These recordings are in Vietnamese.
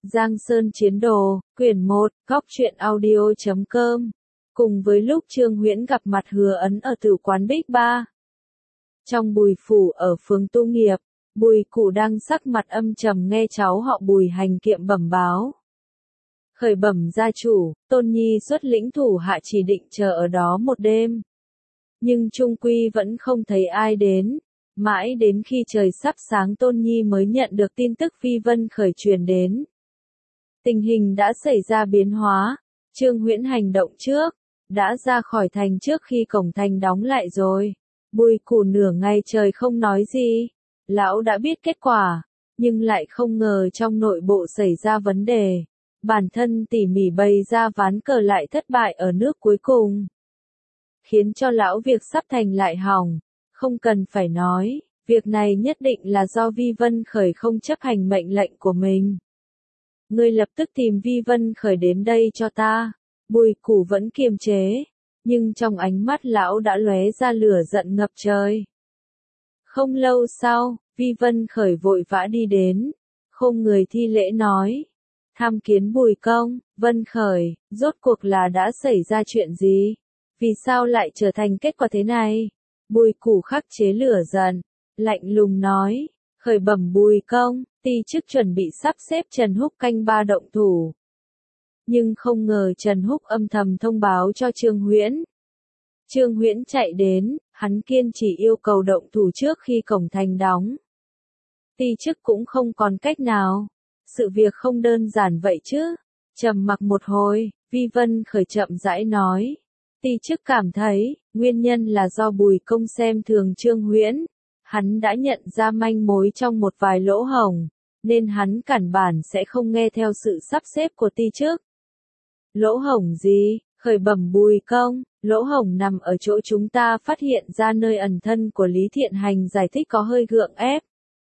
Giang Sơn Chiến Đồ, quyển 1, góc truyện audio.com. Cùng với lúc Trương Huyễn gặp mặt Hứa Ấn ở tử quán Bích Ba. Trong Bùi phủ ở phường Tu Nghiệp, Bùi Cụ đang sắc mặt âm trầm nghe cháu họ Bùi Hành Kiệm bẩm báo. Khởi bẩm gia chủ, Tôn Nhi xuất lĩnh thủ hạ chỉ định chờ ở đó một đêm. Nhưng chung quy vẫn không thấy ai đến. Mãi đến khi trời sắp sáng Tôn Nhi mới nhận được tin tức Phi Vân Khởi truyền đến. Tình hình đã xảy ra biến hóa, Trương Huyễn hành động trước, đã ra khỏi thành trước khi cổng thành đóng lại rồi. Bùi Cụ nửa ngày trời không nói gì, lão đã biết kết quả, nhưng lại không ngờ trong nội bộ xảy ra vấn đề. Bản thân tỉ mỉ bày ra ván cờ lại thất bại ở nước cuối cùng. Khiến cho lão việc sắp thành lại hỏng, không cần phải nói, việc này nhất định là do Vi Vân Khởi không chấp hành mệnh lệnh của mình. Ngươi lập tức tìm Vi Vân Khởi đến đây cho ta. Bùi Cụ vẫn kiềm chế, nhưng trong ánh mắt lão đã lóe ra lửa giận ngập trời. Không lâu sau, Vi Vân Khởi vội vã đi đến, khom người thi lễ nói. Tham kiến Bùi công, Vân Khởi, rốt cuộc là đã xảy ra chuyện gì? Vì sao lại trở thành kết quả thế này? Bùi Cụ khắc chế lửa giận, lạnh lùng nói. Khởi bẩm Bùi công, ti chức chuẩn bị sắp xếp Trần Húc canh ba động thủ. Nhưng không ngờ Trần Húc âm thầm thông báo cho Trương Huyễn. Trương Huyễn chạy đến, hắn kiên chỉ yêu cầu động thủ trước khi cổng thành đóng. Ti chức cũng không còn cách nào. Sự việc không đơn giản vậy chứ. Trầm mặc một hồi, Vi Vân Khởi chậm rãi nói. Ti chức cảm thấy, nguyên nhân là do Bùi công xem thường Trương Huyễn. Hắn đã nhận ra manh mối trong một vài lỗ hổng, nên hắn cản bản sẽ không nghe theo sự sắp xếp của ti chức. Lỗ hổng gì? Khởi bẩm Bùi công, lỗ hổng nằm ở chỗ chúng ta phát hiện ra nơi ẩn thân của Lý Thiện Hành giải thích có hơi gượng ép.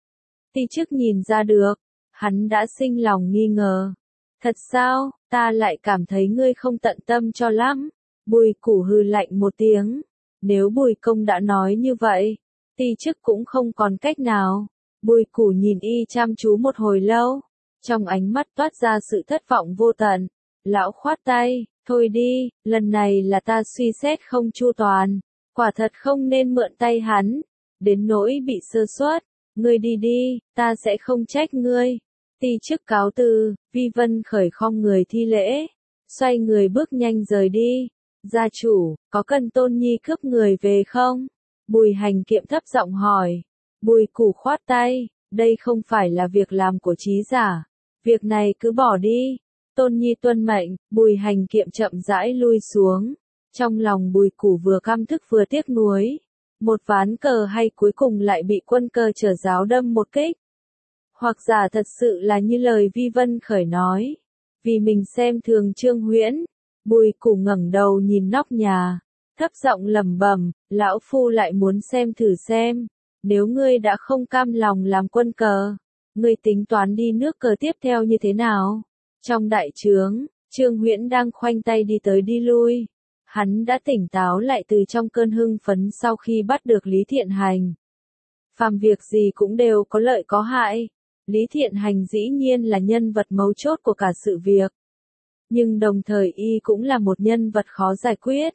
Ti chức nhìn ra được, hắn đã sinh lòng nghi ngờ. Thật sao, ta lại cảm thấy ngươi không tận tâm cho lắm. Bùi Cụ hừ lạnh một tiếng. Nếu Bùi công đã nói như vậy, ti chức cũng không còn cách nào. Bùi Cụ nhìn y chăm chú một hồi lâu, trong ánh mắt toát ra sự thất vọng vô tận. Lão khoát tay, thôi đi, lần này là ta suy xét không chu toàn, quả thật không nên mượn tay hắn, đến nỗi bị sơ suất, ngươi đi đi, ta sẽ không trách ngươi. Ti chức cáo từ, Vi Vân Khởi khom người thi lễ, xoay người bước nhanh rời đi. Gia chủ, có cần Tôn Nhi cướp người về không? Bùi Hành Kiệm thấp giọng hỏi. Bùi Cụ khoát tay, đây không phải là việc làm của trí giả, việc này cứ bỏ đi. Tôn Nhi tuân mệnh. Bùi Hành Kiệm chậm rãi lui xuống. Trong lòng Bùi Cụ vừa căm thức vừa tiếc nuối. Một ván cờ hay cuối cùng lại bị quân cờ trở giáo đâm một kích. Hoặc giả thật sự là như lời Vi Vân Khởi nói. Vì mình xem thường Trương Huyễn. Bùi Cụ ngẩng đầu nhìn nóc nhà, thấp giọng lẩm bẩm, lão phu lại muốn xem thử xem. Nếu ngươi đã không cam lòng làm quân cờ, ngươi tính toán đi nước cờ tiếp theo như thế nào? Trong đại trướng, Trương Huyễn đang khoanh tay đi tới đi lui. Hắn đã tỉnh táo lại từ trong cơn hưng phấn sau khi bắt được Lý Thiện Hành. Phàm việc gì cũng đều có lợi có hại. Lý Thiện Hành dĩ nhiên là nhân vật mấu chốt của cả sự việc. Nhưng đồng thời y cũng là một nhân vật khó giải quyết.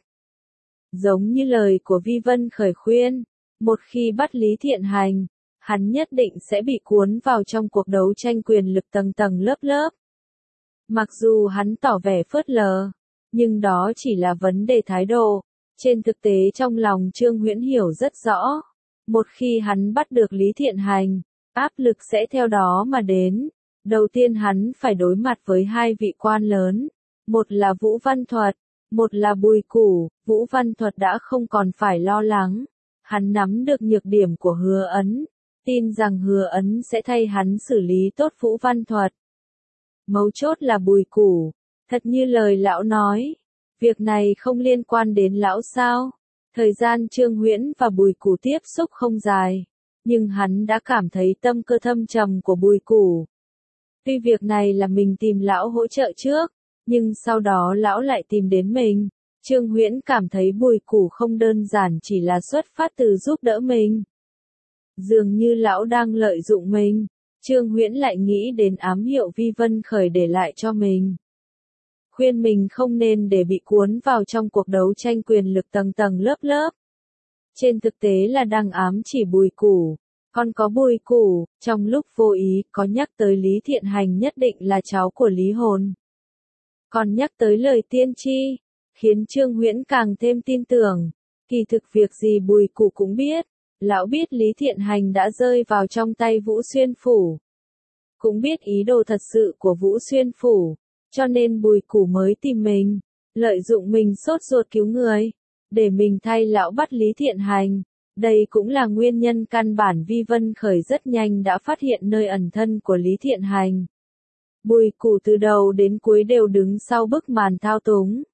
Giống như lời của Vi Vân Khởi khuyên, một khi bắt Lý Thiện Hành, hắn nhất định sẽ bị cuốn vào trong cuộc đấu tranh quyền lực tầng tầng lớp lớp. Mặc dù hắn tỏ vẻ phớt lờ, nhưng đó chỉ là vấn đề thái độ. Trên thực tế trong lòng Trương Huyễn hiểu rất rõ. Một khi hắn bắt được Lý Thiện Hành, áp lực sẽ theo đó mà đến. Đầu tiên hắn phải đối mặt với hai vị quan lớn. Một là Vũ Văn Thuật, một là Bùi Cụ. Vũ Văn Thuật đã không còn phải lo lắng. Hắn nắm được nhược điểm của Hứa Ấn. Tin rằng Hứa Ấn sẽ thay hắn xử lý tốt Vũ Văn Thuật. Mấu chốt là Bùi Cụ. Thật như lời lão nói. Việc này không liên quan đến lão sao. Thời gian Trương Huyễn và Bùi Cụ tiếp xúc không dài. Nhưng hắn đã cảm thấy tâm cơ thâm trầm của Bùi Cụ. Tuy việc này là mình tìm lão hỗ trợ trước, nhưng sau đó lão lại tìm đến mình. Trương Huyễn cảm thấy Bùi Cụ không đơn giản chỉ là xuất phát từ giúp đỡ mình. Dường như lão đang lợi dụng mình. Trương Huyễn lại nghĩ đến ám hiệu Vi Vân Khởi để lại cho mình. Khuyên mình không nên để bị cuốn vào trong cuộc đấu tranh quyền lực tầng tầng lớp lớp. Trên thực tế là đang ám chỉ Bùi Củ. Còn có Bùi Củ, trong lúc vô ý, có nhắc tới Lý Thiện Hành nhất định là cháu của Lý Hồn. Còn nhắc tới lời tiên tri, khiến Trương Huyễn càng thêm tin tưởng. Kỳ thực việc gì Bùi Củ cũng biết. Lão biết Lý Thiện Hành đã rơi vào trong tay Vũ Xuyên Phủ. Cũng biết ý đồ thật sự của Vũ Xuyên Phủ. Cho nên Bùi Củ mới tìm mình. Lợi dụng mình sốt ruột cứu người. Để mình thay lão bắt Lý Thiện Hành. Đây cũng là nguyên nhân căn bản Vi Vân Khởi rất nhanh đã phát hiện nơi ẩn thân của Lý Thiện Hành. Bùi Củ từ đầu đến cuối đều đứng sau bức màn thao túng.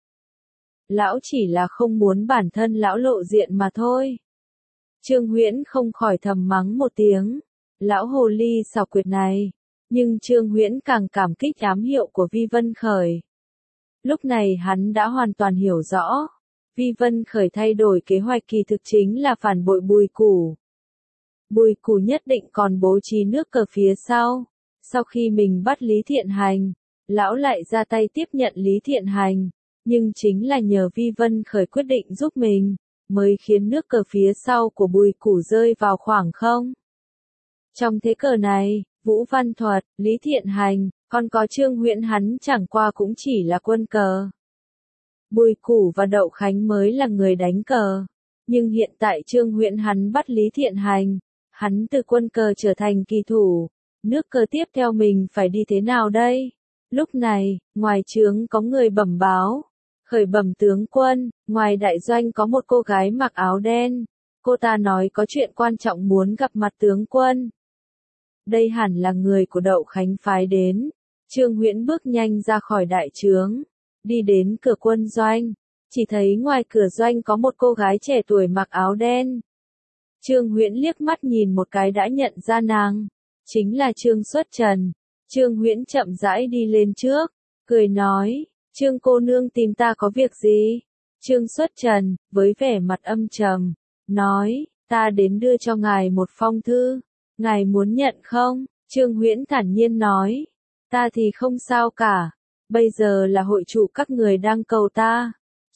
Lão chỉ là không muốn bản thân lão lộ diện mà thôi. Trương Huyễn không khỏi thầm mắng một tiếng. Lão hồ ly xảo quyệt này. Nhưng Trương Huyễn càng cảm kích ám hiệu của Vi Vân Khởi. Lúc này hắn đã hoàn toàn hiểu rõ. Vi Vân Khởi thay đổi kế hoạch kỳ thực chính là phản bội Bùi Củ. Bùi Củ nhất định còn bố trí nước cờ phía sau. Sau khi mình bắt Lý Thiện Hành, lão lại ra tay tiếp nhận Lý Thiện Hành. Nhưng chính là nhờ Vi Vân Khởi quyết định giúp mình, mới khiến nước cờ phía sau của Bùi Củ rơi vào khoảng không. Trong thế cờ này, Vũ Văn Thuật, Lý Thiện Hành, còn có Trương Huyễn hắn chẳng qua cũng chỉ là quân cờ. Bùi Củ và Đậu Khánh mới là người đánh cờ. Nhưng hiện tại Trương Huyễn hắn bắt Lý Thiện Hành. Hắn từ quân cờ trở thành kỳ thủ. Nước cờ tiếp theo mình phải đi thế nào đây? Lúc này, ngoài trướng có người bẩm báo. Khởi bẩm tướng quân, ngoài đại doanh có một cô gái mặc áo đen. Cô ta nói có chuyện quan trọng muốn gặp mặt tướng quân. Đây hẳn là người của Đậu Khánh phái đến. Trương Huyễn bước nhanh ra khỏi đại trướng. Đi đến cửa quân doanh, chỉ thấy ngoài cửa doanh có một cô gái trẻ tuổi mặc áo đen. Trương Huyễn liếc mắt nhìn một cái đã nhận ra nàng, chính là Trương Xuất Trần. Trương Huyễn chậm rãi đi lên trước, cười nói, Trương cô nương tìm ta có việc gì? Trương Xuất Trần, với vẻ mặt âm trầm, nói, ta đến đưa cho ngài một phong thư, ngài muốn nhận không? Trương Huyễn thản nhiên nói, ta thì không sao cả. Bây giờ là hội chủ các người đang cầu ta.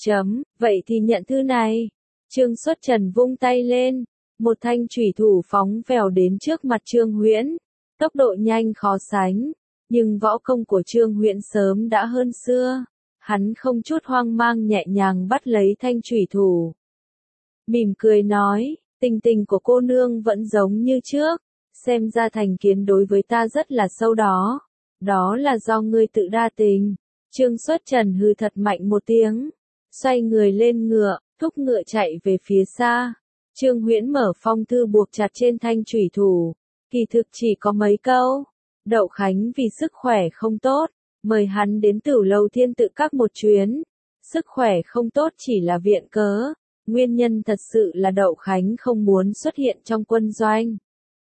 Vậy thì nhận thư này. Trương Xuất Trần vung tay lên. Một thanh chủy thủ phóng vèo đến trước mặt Trương Huyễn. Tốc độ nhanh khó sánh. Nhưng võ công của Trương Huyễn sớm đã hơn xưa. Hắn không chút hoang mang nhẹ nhàng bắt lấy thanh chủy thủ. Mỉm cười nói, tình tình của cô nương vẫn giống như trước. Xem ra thành kiến đối với ta rất là sâu đó. Đó là do ngươi tự đa tình. Trương Xuất Trần hừ thật mạnh một tiếng. Xoay người lên ngựa, thúc ngựa chạy về phía xa. Trương Huyễn mở phong thư buộc chặt trên thanh chủy thủ. Kỳ thực chỉ có mấy câu. Đậu Khánh vì sức khỏe không tốt. Mời hắn đến Tửu Lầu Thiên Tự Các một chuyến. Sức khỏe không tốt chỉ là viện cớ. Nguyên nhân thật sự là Đậu Khánh không muốn xuất hiện trong quân doanh.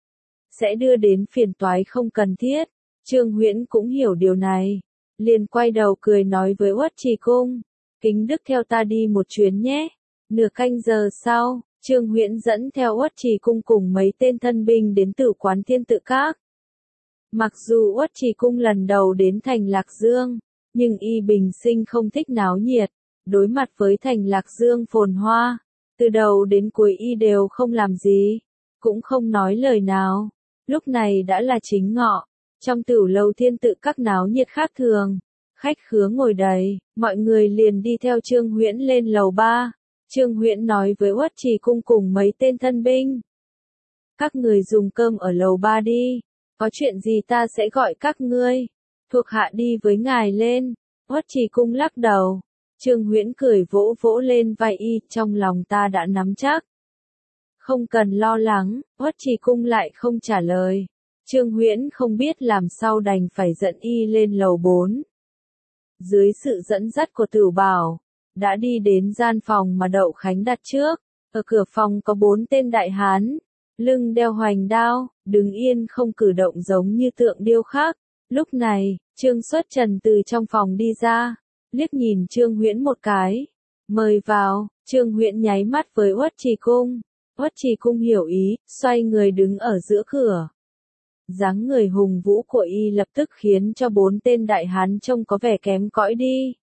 Sẽ đưa đến phiền toái không cần thiết. Trương Huyễn cũng hiểu điều này. Liền quay đầu cười nói với Uất Trì Cung. Kính Đức theo ta đi một chuyến nhé. Nửa canh giờ sau, Trương Huyễn dẫn theo Uất Trì Cung cùng mấy tên thân binh đến Tử Quán Thiên Tự Các. Mặc dù Uất Trì Cung lần đầu đến thành Lạc Dương, nhưng y bình sinh không thích náo nhiệt. Đối mặt với thành Lạc Dương phồn hoa, từ đầu đến cuối y đều không làm gì, cũng không nói lời nào. Lúc này đã là chính ngọ. Trong Tửu Lầu Thiên Tự Các náo nhiệt khác thường, khách khứa ngồi đầy, mọi người liền đi theo Trương Huyễn lên lầu 3. Trương Huyễn nói với Uất Trì Cung cùng mấy tên thân binh. Các người dùng cơm ở lầu 3 đi, có chuyện gì ta sẽ gọi các ngươi. Thuộc hạ đi với ngài lên. Uất Trì Cung lắc đầu. Trương Huyễn cười vỗ vỗ lên vai y, trong lòng ta đã nắm chắc. Không cần lo lắng, Uất Trì Cung lại không trả lời. Trương Huyễn không biết làm sao đành phải dẫn y lên lầu 4. Dưới sự dẫn dắt của Tửu Bảo, đã đi đến gian phòng mà Đậu Khánh đặt trước. Ở cửa phòng có 4 tên đại hán, lưng đeo hoành đao, đứng yên không cử động giống như tượng điêu khắc. Lúc này, Trương Xuất Trần từ trong phòng đi ra, liếc nhìn Trương Huyễn một cái. Mời vào. Trương Huyễn nháy mắt với Uất Trì Cung. Uất Trì Cung hiểu ý, xoay người đứng ở giữa cửa. Dáng người hùng vũ của y lập tức khiến cho 4 tên đại hán trông có vẻ kém cỏi đi.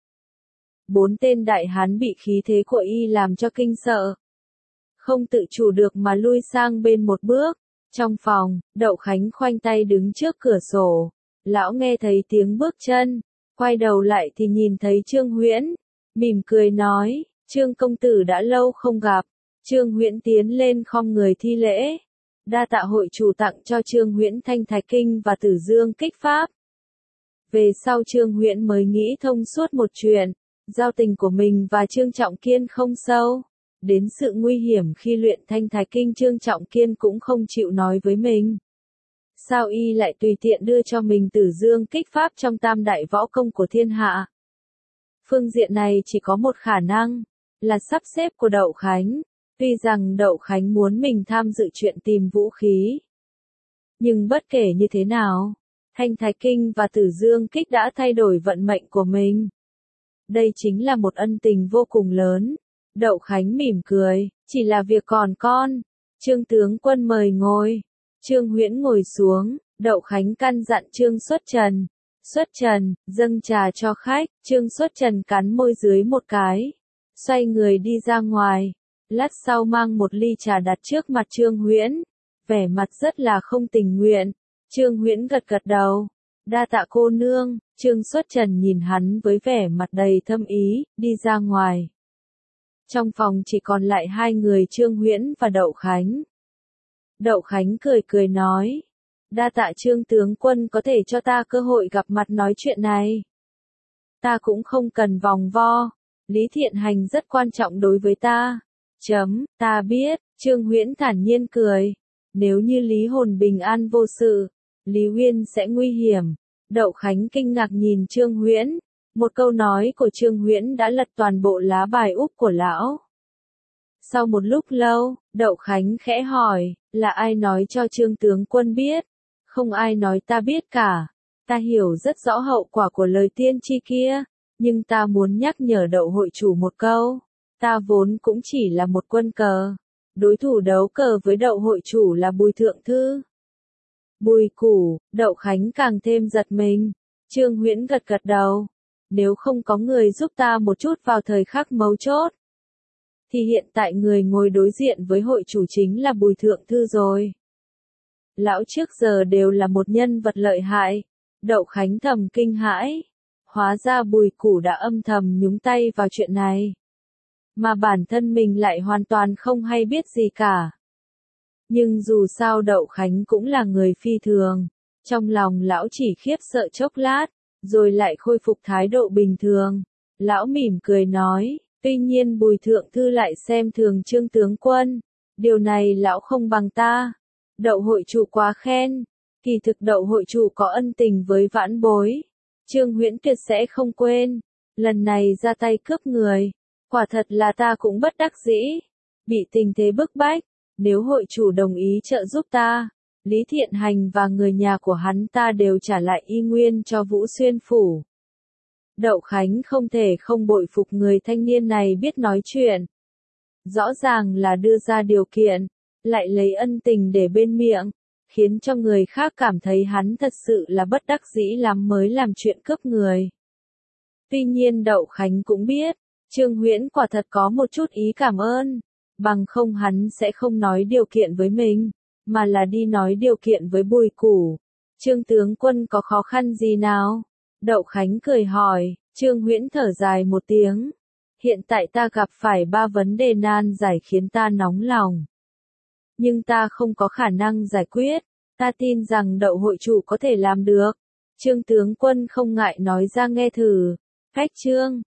4 tên đại hán bị khí thế của y làm cho kinh sợ. Không tự chủ được mà lui sang bên một bước. Trong phòng, Đậu Khánh khoanh tay đứng trước cửa sổ. Lão nghe thấy tiếng bước chân. Quay đầu lại thì nhìn thấy Trương Huyễn. Mỉm cười nói, Trương công tử đã lâu không gặp. Trương Huyễn tiến lên khom người thi lễ. Đa tạ hội chủ tặng cho Trương Huyễn Thanh Thạch Kinh và Tử Dương Kích Pháp. Về sau Trương Huyễn mới nghĩ thông suốt một chuyện. Giao tình của mình và Trương Trọng Kiên không sâu. Đến sự nguy hiểm khi luyện Thanh Thạch Kinh Trương Trọng Kiên cũng không chịu nói với mình. Sao y lại tùy tiện đưa cho mình Tử Dương Kích Pháp trong tam đại võ công của thiên hạ? Phương diện này chỉ có một khả năng, là sắp xếp của Đậu Khánh. Tuy rằng Đậu Khánh muốn mình tham dự chuyện tìm vũ khí. Nhưng bất kể như thế nào, Thanh Thạch Kinh và Tử Dương Kích đã thay đổi vận mệnh của mình. Đây chính là một ân tình vô cùng lớn. Đậu Khánh mỉm cười, chỉ là việc còn con. Trương tướng quân mời ngồi. Trương Huyễn ngồi xuống, Đậu Khánh căn dặn Trương Xuất Trần. Xuất Trần, dâng trà cho khách. Trương Xuất Trần cắn môi dưới một cái. Xoay người đi ra ngoài. Lát sau mang một ly trà đặt trước mặt Trương Huyễn. Vẻ mặt rất là không tình nguyện. Trương Huyễn gật gật đầu. Đa tạ cô nương. Trương Xuất Trần nhìn hắn với vẻ mặt đầy thâm ý, đi ra ngoài. Trong phòng chỉ còn lại hai người Trương Huyễn và Đậu Khánh. Đậu Khánh cười cười nói. Đa tạ Trương tướng quân có thể cho ta cơ hội gặp mặt nói chuyện này. Ta cũng không cần vòng vo. Lý Thiện Hành rất quan trọng đối với ta. Ta biết, Trương Huyễn thản nhiên cười. Nếu như Lý Hồn bình an vô sự, Lý Huyên sẽ nguy hiểm. Đậu Khánh kinh ngạc nhìn Trương Huyễn. Một câu nói của Trương Huyễn đã lật toàn bộ lá bài úp của lão. Sau một lúc lâu, Đậu Khánh khẽ hỏi, là ai nói cho Trương tướng quân biết? Không ai nói ta biết cả. Ta hiểu rất rõ hậu quả của lời tiên tri kia, nhưng ta muốn nhắc nhở Đậu hội chủ một câu. Ta vốn cũng chỉ là một quân cờ. Đối thủ đấu cờ với Đậu hội chủ là Bùi Thượng Thư. Bùi Củ. Đậu Khánh càng thêm giật mình. Trương Huyễn gật gật đầu. Nếu không có người giúp ta một chút vào thời khắc mấu chốt, thì hiện tại người ngồi đối diện với hội chủ chính là Bùi Thượng Thư rồi. Lão trước giờ đều là một nhân vật lợi hại. Đậu Khánh thầm kinh hãi. Hóa ra Bùi Củ đã âm thầm nhúng tay vào chuyện này. Mà bản thân mình lại hoàn toàn không hay biết gì cả. Nhưng dù sao Đậu Khánh cũng là người phi thường. Trong lòng lão chỉ khiếp sợ chốc lát, rồi lại khôi phục thái độ bình thường. Lão mỉm cười nói, tuy nhiên Bùi Thượng Thư lại xem thường Trương tướng quân. Điều này lão không bằng ta. Đậu hội chủ quá khen. Kỳ thực Đậu hội chủ có ân tình với vãn bối. Trương Huyễn tuyệt sẽ không quên. Lần này ra tay cướp người. Quả thật là ta cũng bất đắc dĩ. Bị tình thế bức bách. Nếu hội chủ đồng ý trợ giúp ta, Lý Thiện Hành và người nhà của hắn ta đều trả lại y nguyên cho Vũ Xuyên Phủ. Đậu Khánh không thể không bội phục người thanh niên này biết nói chuyện. Rõ ràng là đưa ra điều kiện, lại lấy ân tình để bên miệng, khiến cho người khác cảm thấy hắn thật sự là bất đắc dĩ lắm mới làm chuyện cướp người. Tuy nhiên Đậu Khánh cũng biết, Trương Huyễn quả thật có một chút ý cảm ơn, bằng không hắn sẽ không nói điều kiện với mình, mà là đi nói điều kiện với Bùi Củ. Trương tướng quân có khó khăn gì nào? Đậu Khánh cười hỏi. Trương Huyễn thở dài một tiếng. Hiện tại ta gặp phải 3 vấn đề nan giải khiến ta nóng lòng. Nhưng ta không có khả năng giải quyết. Ta tin rằng Đậu hội chủ có thể làm được. Trương tướng quân không ngại nói ra nghe thử. Cách chương